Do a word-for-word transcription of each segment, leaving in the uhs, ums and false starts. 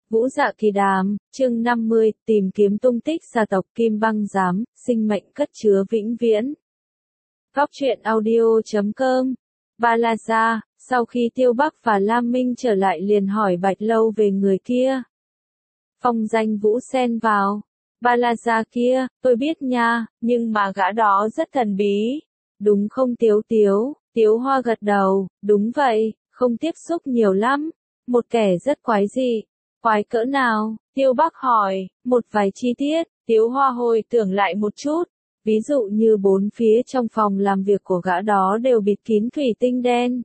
Vũ Dạ Kỳ Đàm, chương năm mươi, tìm kiếm tung tích gia tộc Kim Băng Giám, sinh mệnh cất chứa vĩnh viễn. Góc truyện audio chấm com. Ba La Gia, sau khi Tiêu Bắc và Lam Minh trở lại liền hỏi Bạch Lâu về người kia. Phong Danh Vũ xen vào. Ba La Gia kia, tôi biết nha, nhưng mà gã đó rất thần bí. Đúng không Tiếu Tiếu? Tiếu Hoa gật đầu, đúng vậy, không tiếp xúc nhiều lắm. Một kẻ rất quái dị. Quái cỡ nào? Tiêu Bắc hỏi, một vài chi tiết, Tiếu Hoa hồi tưởng lại một chút. Ví dụ như bốn phía trong phòng làm việc của gã đó đều bịt kín thủy tinh đen.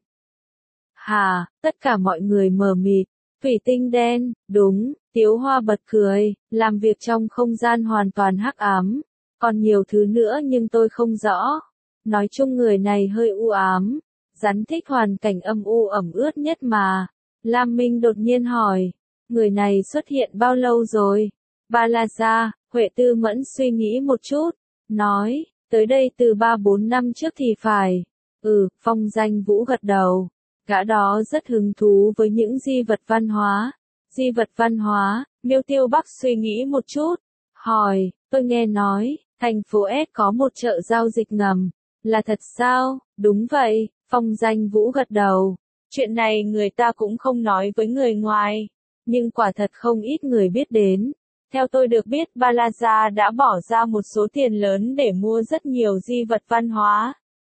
Hà, tất cả mọi người mờ mịt. Thủy tinh đen, đúng, Tiếu Hoa bật cười, làm việc trong không gian hoàn toàn hắc ám. Còn nhiều thứ nữa nhưng tôi không rõ. Nói chung người này hơi u ám. Rắn thích hoàn cảnh âm u ẩm ướt nhất mà. Lam Minh đột nhiên hỏi. Người này xuất hiện bao lâu rồi? Ba La Gia, Huệ Tư Mẫn suy nghĩ một chút. Nói, tới đây từ ba bốn năm trước thì phải. Ừ, Phong Danh Vũ gật đầu. Gã đó rất hứng thú với những di vật văn hóa. Di vật văn hóa, Miêu Tiêu Bắc suy nghĩ một chút. Hỏi, tôi nghe nói, thành phố S có một chợ giao dịch ngầm. Là thật sao? Đúng vậy, Phong Danh Vũ gật đầu. Chuyện này người ta cũng không nói với người ngoài. Nhưng quả thật không ít người biết đến. Theo tôi được biết Ba La Gia đã bỏ ra một số tiền lớn để mua rất nhiều di vật văn hóa.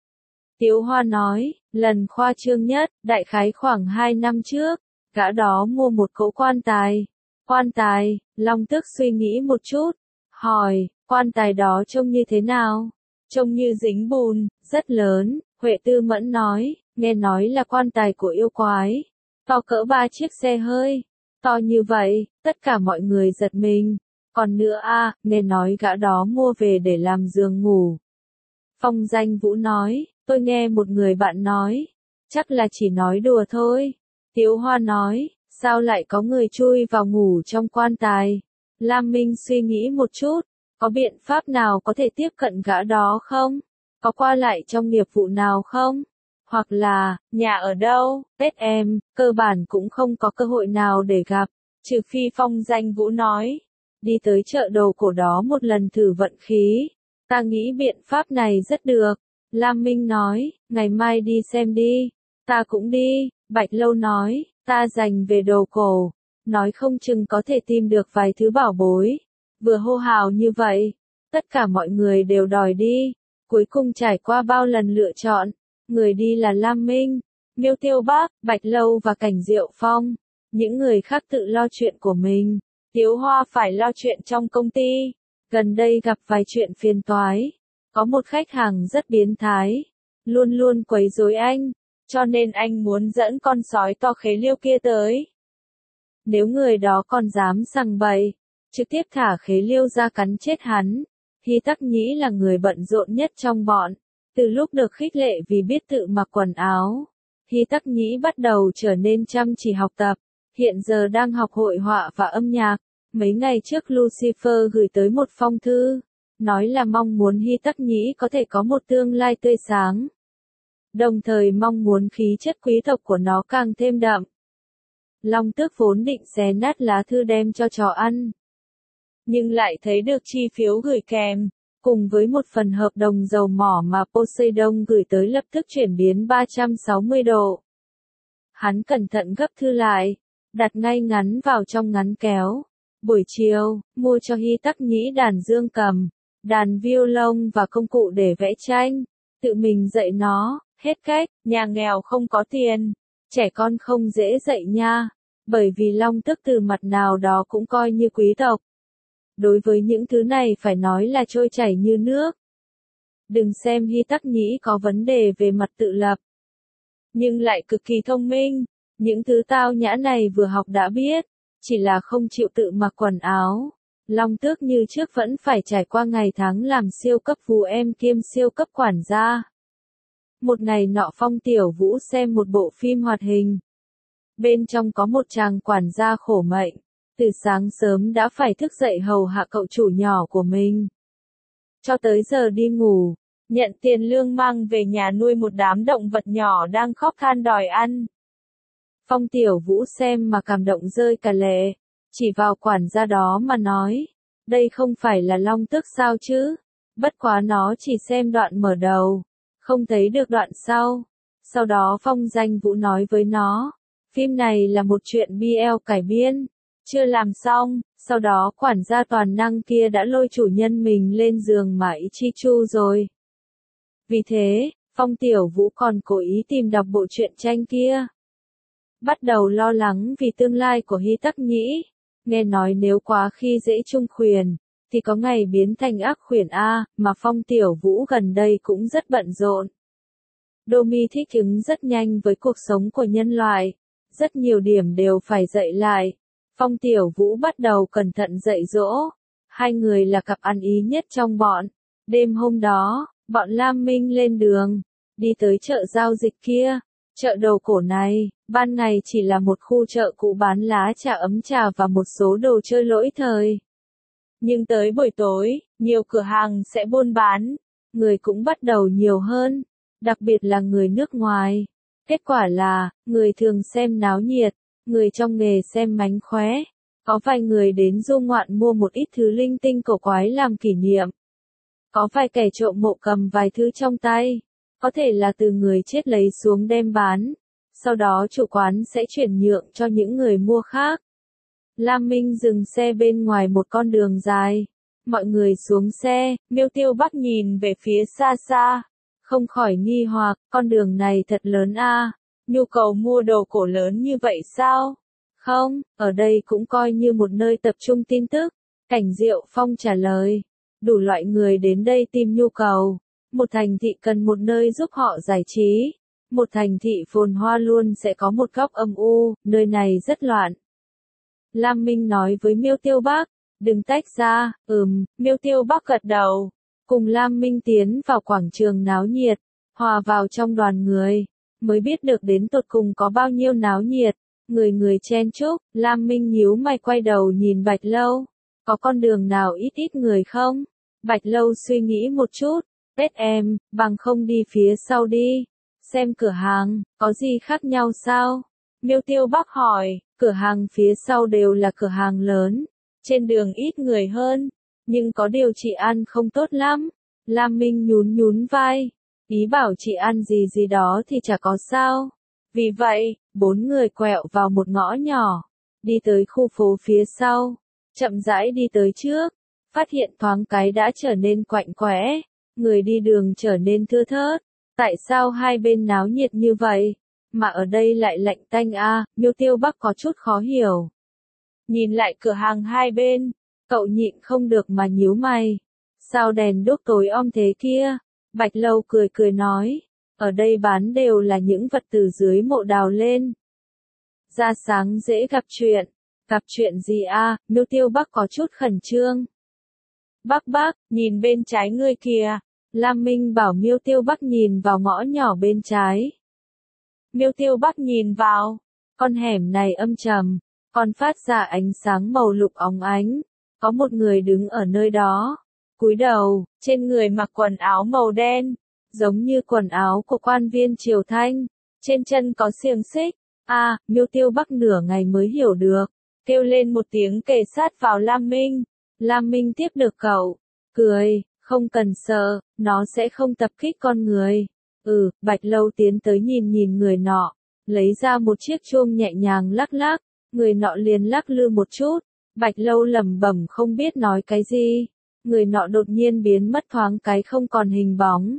Tiếu Hoa nói, lần khoa trương nhất, đại khái khoảng hai năm trước, gã đó mua một cỗ quan tài. Quan tài, Long Tước suy nghĩ một chút, hỏi, quan tài đó trông như thế nào? Trông như dính bùn, rất lớn, Huệ Tư Mẫn nói, nghe nói là quan tài của yêu quái. To cỡ ba chiếc xe hơi. To như vậy, tất cả mọi người giật mình. Còn nữa a, nghe nói gã đó mua về để làm giường ngủ. Phong Danh Vũ nói, tôi nghe một người bạn nói, chắc là chỉ nói đùa thôi. Tiếu Hoa nói, sao lại có người chui vào ngủ trong quan tài? Lam Minh suy nghĩ một chút, có biện pháp nào có thể tiếp cận gã đó không? Có qua lại trong nghiệp vụ nào không? Hoặc là, nhà ở đâu, Tết em, cơ bản cũng không có cơ hội nào để gặp, trừ phi Phong Danh Vũ nói, đi tới chợ đồ cổ đó một lần thử vận khí, ta nghĩ biện pháp này rất được. Lam Minh nói, ngày mai đi xem đi, ta cũng đi, Bạch Lâu nói, ta dành về đồ cổ, nói không chừng có thể tìm được vài thứ bảo bối, vừa hô hào như vậy, tất cả mọi người đều đòi đi, cuối cùng trải qua bao lần lựa chọn. Người đi là Lam Minh, Miêu Tiêu Bắc, Bạch Lâu và Cảnh Diệu Phong. Những người khác tự lo chuyện của mình. Tiếu Hoa phải lo chuyện trong công ty. Gần đây gặp vài chuyện phiền toái. Có một khách hàng rất biến thái. Luôn luôn quấy rối anh. Cho nên anh muốn dẫn con sói to khế liêu kia tới. Nếu người đó còn dám sằng bậy, trực tiếp thả khế liêu ra cắn chết hắn. Hy Tắc Nhĩ là người bận rộn nhất trong bọn. Từ lúc được khích lệ vì biết tự mặc quần áo, Hy Tắc Nhĩ bắt đầu trở nên chăm chỉ học tập, hiện giờ đang học hội họa và âm nhạc. Mấy ngày trước Lucifer gửi tới một phong thư, nói là mong muốn Hy Tắc Nhĩ có thể có một tương lai tươi sáng. Đồng thời mong muốn khí chất quý tộc của nó càng thêm đậm. Long Tước vốn định xé nát lá thư đem cho chó ăn, nhưng lại thấy được chi phiếu gửi kèm. Cùng với một phần hợp đồng dầu mỏ mà Poseidon gửi tới lập tức chuyển biến ba trăm sáu mươi độ. Hắn cẩn thận gấp thư lại, đặt ngay ngắn vào trong ngắn kéo. Buổi chiều, mua cho Hy Tắc Nhĩ đàn dương cầm, đàn violon và công cụ để vẽ tranh. Tự mình dạy nó, hết cách, nhà nghèo không có tiền. Trẻ con không dễ dạy nha, bởi vì Long Tước từ mặt nào đó cũng coi như quý tộc. Đối với những thứ này phải nói là trôi chảy như nước. Đừng xem Hy Tắc Nhĩ có vấn đề về mặt tự lập, nhưng lại cực kỳ thông minh. Những thứ tao nhã này vừa học đã biết, chỉ là không chịu tự mặc quần áo. Long Tước như trước vẫn phải trải qua ngày tháng làm siêu cấp phú em kiêm siêu cấp quản gia. Một ngày nọ Phong Tiểu Vũ xem một bộ phim hoạt hình. Bên trong có một chàng quản gia khổ mệnh. Từ sáng sớm đã phải thức dậy hầu hạ cậu chủ nhỏ của mình. Cho tới giờ đi ngủ, nhận tiền lương mang về nhà nuôi một đám động vật nhỏ đang khóc than đòi ăn. Phong Tiểu Vũ xem mà cảm động rơi cả lệ. chỉ vào quản gia đó mà nói, đây không phải là long tước sao chứ, bất quá nó chỉ xem đoạn mở đầu, không thấy được đoạn sau. Sau đó Phong Danh Vũ nói với nó, phim này là một chuyện bê lờ cải biên, chưa làm xong, sau đó quản gia toàn năng kia đã lôi chủ nhân mình lên giường mà Ichichu rồi. Vì thế, Phong Tiểu Vũ còn cố ý tìm đọc bộ truyện tranh kia. Bắt đầu lo lắng vì tương lai của Hy Tắc Nhĩ, nghe nói nếu quá khi dễ trung khuyển, thì có ngày biến thành ác khuyển A, mà Phong Tiểu Vũ gần đây cũng rất bận rộn. Domi thích ứng rất nhanh với cuộc sống của nhân loại, rất nhiều điểm đều phải dạy lại. Phong Tiểu Vũ bắt đầu cẩn thận dạy dỗ, hai người là cặp ăn ý nhất trong bọn. Đêm hôm đó, bọn Lam Minh lên đường, đi tới chợ giao dịch kia. Chợ đầu cổ này, ban ngày chỉ là một khu chợ cũ bán lá trà ấm trà và một số đồ chơi lỗi thời. Nhưng tới buổi tối, nhiều cửa hàng sẽ buôn bán, người cũng bắt đầu nhiều hơn, đặc biệt là người nước ngoài. Kết quả là, người thường xem náo nhiệt, người trong nghề xem mánh khóe. Có vài người đến du ngoạn mua một ít thứ linh tinh cổ quái làm kỷ niệm. Có vài kẻ trộm mộ cầm vài thứ trong tay. Có thể là từ người chết lấy xuống đem bán. Sau đó chủ quán sẽ chuyển nhượng cho những người mua khác. Lam Minh dừng xe bên ngoài một con đường dài. Mọi người xuống xe, Miêu Tiêu Bắc nhìn về phía xa xa. Không khỏi nghi hoặc, con đường này thật lớn a, nhu cầu mua đồ cổ lớn như vậy sao? Không, ở đây cũng coi như một nơi tập trung tin tức. Cảnh Diệu Phong trả lời, đủ loại người đến đây tìm nhu cầu. Một thành thị cần một nơi giúp họ giải trí. Một thành thị phồn hoa luôn sẽ có một góc âm u, nơi này rất loạn. Lam Minh nói với Miêu Tiêu Bắc, đừng tách ra, ừm, Miêu Tiêu Bắc gật đầu. Cùng Lam Minh tiến vào quảng trường náo nhiệt, hòa vào trong đoàn người, mới biết được đến tột cùng có bao nhiêu náo nhiệt, người người chen chúc. Lam Minh nhíu mày quay đầu nhìn Bạch Lâu, có con đường nào ít ít người không? Bạch Lâu suy nghĩ một chút, Tết em, bằng không đi phía sau đi, xem cửa hàng, có gì khác nhau sao? Miêu Tiêu Bắc hỏi, cửa hàng phía sau đều là cửa hàng lớn, trên đường ít người hơn. Nhưng có điều chị ăn không tốt lắm. Lam Minh nhún nhún vai, ý bảo chị ăn gì gì đó thì chả có sao. Vì vậy, bốn người quẹo vào một ngõ nhỏ, đi tới khu phố phía sau, chậm rãi đi tới trước, phát hiện thoáng cái đã trở nên quạnh quẽ, người đi đường trở nên thưa thớt. Tại sao hai bên náo nhiệt như vậy, mà ở đây lại lạnh tanh a? Miêu Tiêu Bắc có chút khó hiểu. Nhìn lại cửa hàng hai bên, cậu nhịn không được mà nhíu mày. Sao đèn đuốc tối om thế kia? Bạch Lâu cười cười nói, ở đây bán đều là những vật từ dưới mộ đào lên. Ra sáng dễ gặp chuyện. Gặp chuyện gì a? Miêu Tiêu Bắc có chút khẩn trương. Bác bác, nhìn bên trái ngươi kìa. Lam Minh bảo Miêu Tiêu Bắc nhìn vào ngõ nhỏ bên trái. Miêu Tiêu Bắc nhìn vào, con hẻm này âm trầm, còn phát ra ánh sáng màu lục óng ánh. Có một người đứng ở nơi đó, cúi đầu, trên người mặc quần áo màu đen, giống như quần áo của quan viên triều Thanh, trên chân có xiềng xích. A, à, Miêu Tiêu Bắc nửa ngày mới hiểu được, kêu lên một tiếng kề sát vào Lam Minh. Lam Minh tiếp được cậu, cười, không cần sợ, nó sẽ không tập kích con người. Ừ, Bạch Lâu tiến tới nhìn nhìn người nọ, lấy ra một chiếc chuông nhẹ nhàng lắc lắc, người nọ liền lắc lư một chút. Bạch Lâu lẩm bẩm không biết nói cái gì, người nọ đột nhiên biến mất thoáng cái không còn hình bóng.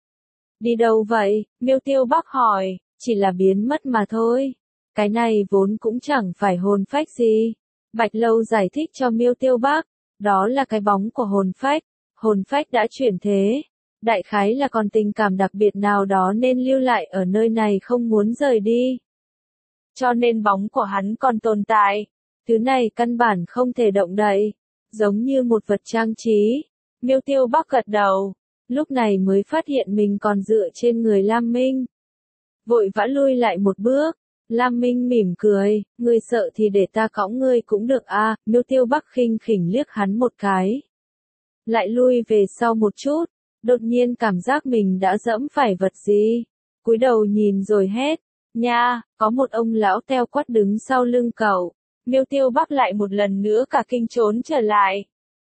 Đi đâu vậy? Miêu Tiêu Bắc hỏi, chỉ là biến mất mà thôi. Cái này vốn cũng chẳng phải hồn phách gì. Bạch Lâu giải thích cho Miêu Tiêu Bắc, đó là cái bóng của hồn phách, hồn phách đã chuyển thế. Đại khái là còn tình cảm đặc biệt nào đó nên lưu lại ở nơi này không muốn rời đi. Cho nên bóng của hắn còn tồn tại. Thứ này căn bản không thể động đậy, giống như một vật trang trí. Miêu Tiêu Bắc gật đầu, lúc này mới phát hiện mình còn dựa trên người Lam Minh. Vội vã lui lại một bước, Lam Minh mỉm cười, ngươi sợ thì để ta cõng ngươi cũng được a. À. Miêu Tiêu Bắc khinh khỉnh liếc hắn một cái. Lại lui về sau một chút, đột nhiên cảm giác mình đã dẫm phải vật gì. Cúi đầu nhìn rồi hét, nha, có một ông lão teo quắt đứng sau lưng cậu. Miêu Tiêu Bắc lại một lần nữa cả kinh trốn trở lại.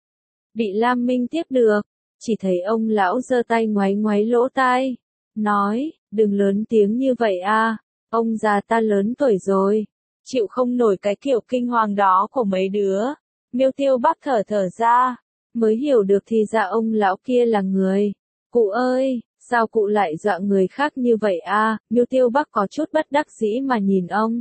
Bị Lam Minh tiếp được, chỉ thấy ông lão giơ tay ngoáy ngoáy lỗ tai, nói, đừng lớn tiếng như vậy a, ông già ta lớn tuổi rồi, chịu không nổi cái kiểu kinh hoàng đó của mấy đứa. Miêu Tiêu Bắc thở thở ra, mới hiểu được thì ra ông lão kia là người. Cụ ơi, sao cụ lại dọa người khác như vậy a? Miêu Tiêu Bắc có chút bất đắc dĩ mà nhìn ông.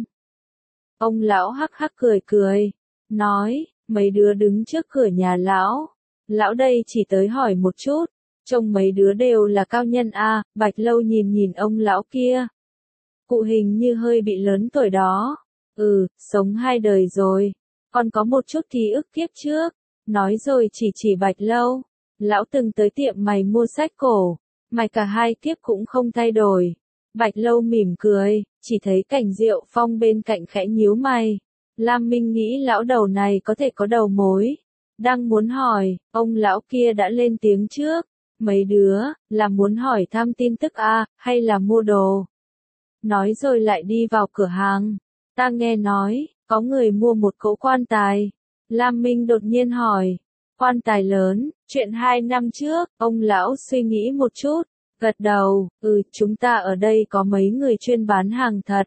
Ông lão hắc hắc cười cười, nói, mấy đứa đứng trước cửa nhà lão. Lão đây chỉ tới hỏi một chút, trông mấy đứa đều là cao nhân a. Bạch Lâu nhìn nhìn ông lão kia. Cụ hình như hơi bị lớn tuổi đó. Ừ, sống hai đời rồi, còn có một chút ký ức kiếp trước. Nói rồi chỉ chỉ Bạch Lâu. Lão từng tới tiệm mày mua sách cổ, mày cả hai kiếp cũng không thay đổi. Bạch Lâu mỉm cười, chỉ thấy Cảnh Diệu Phong bên cạnh khẽ nhíu mày. Lam Minh nghĩ lão đầu này có thể có đầu mối. Đang muốn hỏi, ông lão kia đã lên tiếng trước. Mấy đứa, là muốn hỏi thăm tin tức a, hay là mua đồ? Nói rồi lại đi vào cửa hàng. Ta nghe nói, có người mua một cỗ quan tài. Lam Minh đột nhiên hỏi, quan tài lớn, chuyện hai năm trước, ông lão suy nghĩ một chút, gật đầu, ừ, chúng ta ở đây có mấy người chuyên bán hàng thật.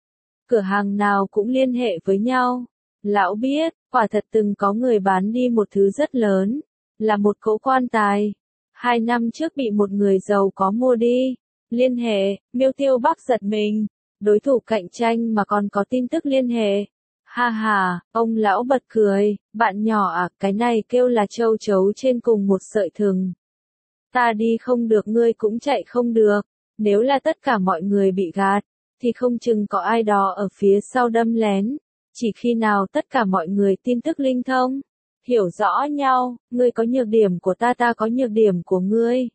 Cửa hàng nào cũng liên hệ với nhau. Lão biết, quả thật từng có người bán đi một thứ rất lớn, là một cỗ quan tài. Hai năm trước bị một người giàu có mua đi. Liên hệ, Miêu Tiêu Bắc giật mình. Đối thủ cạnh tranh mà còn có tin tức liên hệ. Ha ha, ông lão bật cười, bạn nhỏ à, cái này kêu là châu chấu trên cùng một sợi thừng. Ta đi không được ngươi cũng chạy không được, nếu là tất cả mọi người bị gạt, thì không chừng có ai đó ở phía sau đâm lén. Chỉ khi nào tất cả mọi người tin tức linh thông, hiểu rõ nhau, ngươi có nhược điểm của ta, ta có nhược điểm của ngươi.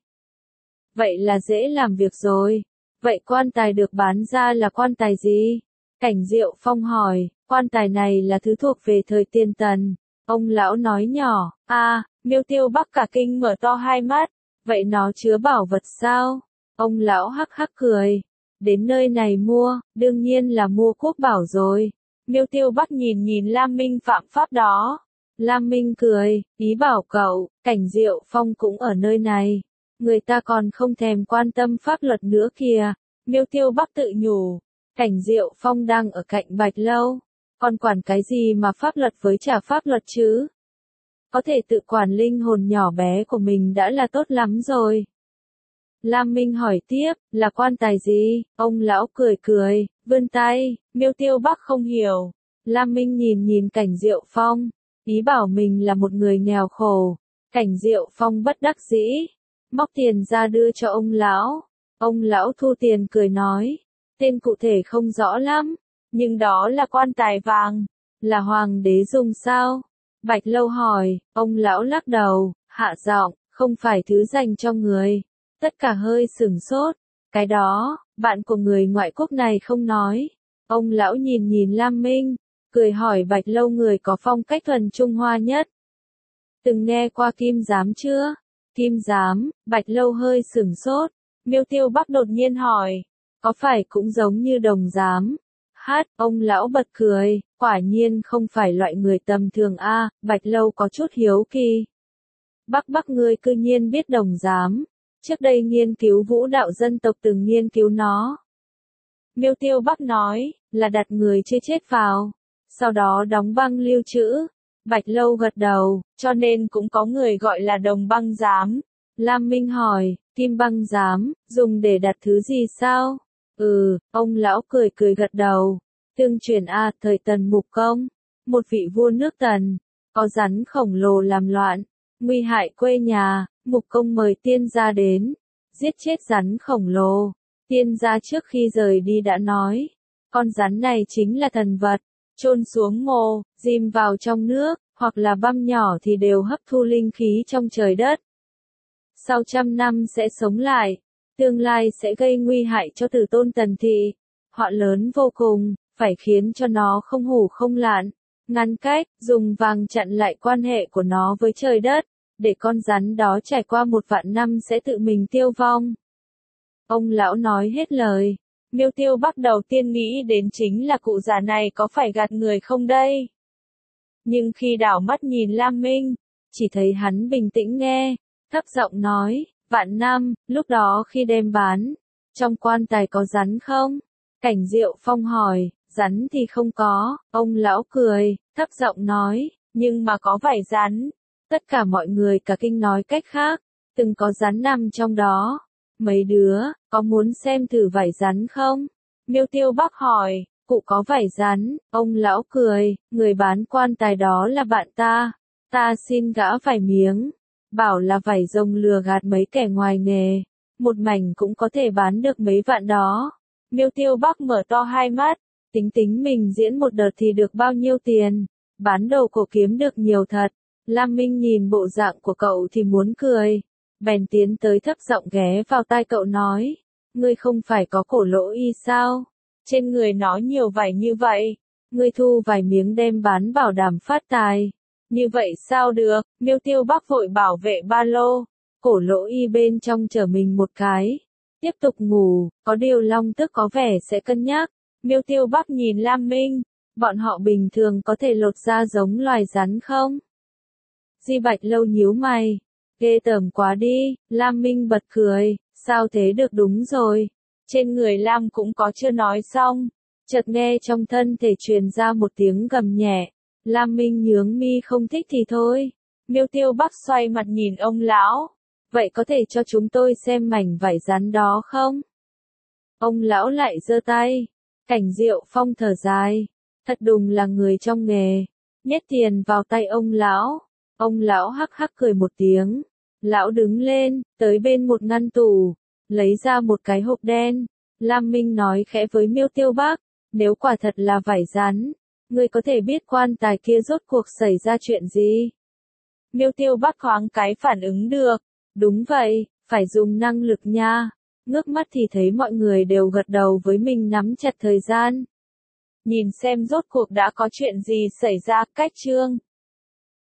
Vậy là dễ làm việc rồi. Vậy quan tài được bán ra là quan tài gì? Cảnh Diệu Phong hỏi, quan tài này là thứ thuộc về thời Tiên Tần. Ông lão nói nhỏ, a, Miêu Tiêu Bắc cả kinh mở to hai mắt, vậy nó chứa bảo vật sao? Ông lão hắc hắc cười, đến nơi này mua, đương nhiên là mua quốc bảo rồi. Miêu Tiêu Bắc nhìn nhìn Lam Minh phạm pháp đó. Lam Minh cười, ý bảo cậu, Cảnh Diệu Phong cũng ở nơi này. Người ta còn không thèm quan tâm pháp luật nữa kìa. Miêu Tiêu Bắc tự nhủ, Cảnh Diệu Phong đang ở cạnh Bạch Lâu. Còn quản cái gì mà pháp luật với trả pháp luật chứ? Có thể tự quản linh hồn nhỏ bé của mình đã là tốt lắm rồi. Lam Minh hỏi tiếp, là quan tài gì? Ông lão cười cười, vươn tay. Miêu Tiêu Bắc không hiểu. Lam Minh nhìn nhìn Cảnh Diệu Phong, ý bảo mình là một người nghèo khổ. Cảnh Diệu Phong bất đắc dĩ, móc tiền ra đưa cho ông lão. Ông lão thu tiền cười nói, tên cụ thể không rõ lắm, nhưng đó là quan tài vàng, là hoàng đế dùng sao? Bạch Lâu hỏi, ông lão lắc đầu, hạ giọng, không phải thứ dành cho người. Tất cả hơi sửng sốt, cái đó, bạn của người ngoại quốc này không nói. Ông lão nhìn nhìn Lam Minh, cười hỏi Bạch Lâu người có phong cách thuần Trung Hoa nhất. Từng nghe qua kim giám chưa? Kim giám, Bạch Lâu hơi sửng sốt. Miêu Tiêu Bắc đột nhiên hỏi, có phải cũng giống như đồng giám? Hát, ông lão bật cười, quả nhiên không phải loại người tầm thường a. Bạch Lâu có chút hiếu kỳ. Bắc Bắc ngươi cư nhiên biết đồng giám. Trước đây nghiên cứu vũ đạo dân tộc từng nghiên cứu nó. Miêu Tiêu Bắc nói, là đặt người chưa chết vào, sau đó đóng băng lưu trữ. Bạch Lâu gật đầu, cho nên cũng có người gọi là đồng băng giám. Lam Minh hỏi, kim băng giám, dùng để đặt thứ gì sao? Ừ, ông lão cười cười gật đầu. Tương truyền a, thời Tần Mục Công, một vị vua nước Tần, có rắn khổng lồ làm loạn, nguy hại quê nhà. Mục Công mời tiên gia đến, giết chết rắn khổng lồ. Tiên gia trước khi rời đi đã nói, con rắn này chính là thần vật, chôn xuống mồ, dìm vào trong nước, hoặc là băm nhỏ thì đều hấp thu linh khí trong trời đất. Sau trăm năm sẽ sống lại, tương lai sẽ gây nguy hại cho Tử Tôn Tần Thị, họa lớn vô cùng, phải khiến cho nó không hủ không lạn, ngăn cách, dùng vàng chặn lại quan hệ của nó với trời đất. Để con rắn đó trải qua một vạn năm sẽ tự mình tiêu vong. Ông lão nói hết lời, Miêu Tiêu Bắc đầu tiên nghĩ đến chính là cụ già này có phải gạt người không đây? Nhưng khi đảo mắt nhìn Lam Minh, chỉ thấy hắn bình tĩnh nghe, thấp giọng nói, vạn năm, lúc đó khi đem bán, trong quan tài có rắn không? Cảnh Diệu Phong hỏi, rắn thì không có, ông lão cười, thấp giọng nói, nhưng mà có vảy rắn. Tất cả mọi người cả kinh nói cách khác, từng có rắn nằm trong đó. Mấy đứa, có muốn xem thử vảy rắn không? Miêu Tiêu Bắc hỏi, cụ có vảy rắn, ông lão cười, người bán quan tài đó là bạn ta, ta xin gã vài miếng, bảo là vảy rồng lừa gạt mấy kẻ ngoài nghề, một mảnh cũng có thể bán được mấy vạn đó. Miêu Tiêu Bắc mở to hai mắt, tính tính mình diễn một đợt thì được bao nhiêu tiền, bán đồ cổ kiếm được nhiều thật. Lam Minh nhìn bộ dạng của cậu thì muốn cười, bèn tiến tới thấp giọng ghé vào tai cậu nói, ngươi không phải có cổ lỗ y sao? Trên người nó nhiều vải như vậy, ngươi thu vài miếng đem bán bảo đảm phát tài. Như vậy sao được? Miêu Tiêu Bắc vội bảo vệ ba lô, cổ lỗ y bên trong chở mình một cái, tiếp tục ngủ, có điều Long Tức có vẻ sẽ cân nhắc. Miêu Tiêu Bắc nhìn Lam Minh, bọn họ bình thường có thể lột da giống loài rắn không? Di Bạch Lâu nhíu mày, ghê tởm quá đi. Lam Minh bật cười, sao thế được, đúng rồi. Trên người Lam cũng có, chưa nói xong, chợt nghe trong thân thể truyền ra một tiếng gầm nhẹ. Lam Minh nhướng mi, không thích thì thôi. Miêu Tiêu Bắc xoay mặt nhìn ông lão, vậy có thể cho chúng tôi xem mảnh vải rắn đó không? Ông lão lại giơ tay. Cảnh Diệu Phong thở dài, thật đùng là người trong nghề, nhét tiền vào tay ông lão. Ông lão hắc hắc cười một tiếng, lão đứng lên, tới bên một ngăn tủ, lấy ra một cái hộp đen. Lam Minh nói khẽ với Miêu Tiêu Bắc, nếu quả thật là vải rắn, ngươi có thể biết quan tài kia rốt cuộc xảy ra chuyện gì? Miêu Tiêu Bắc thoáng cái phản ứng được, đúng vậy, phải dùng năng lực nha. Ngước mắt thì thấy mọi người đều gật đầu với mình, nắm chặt thời gian. Nhìn xem rốt cuộc đã có chuyện gì xảy ra. Cách chương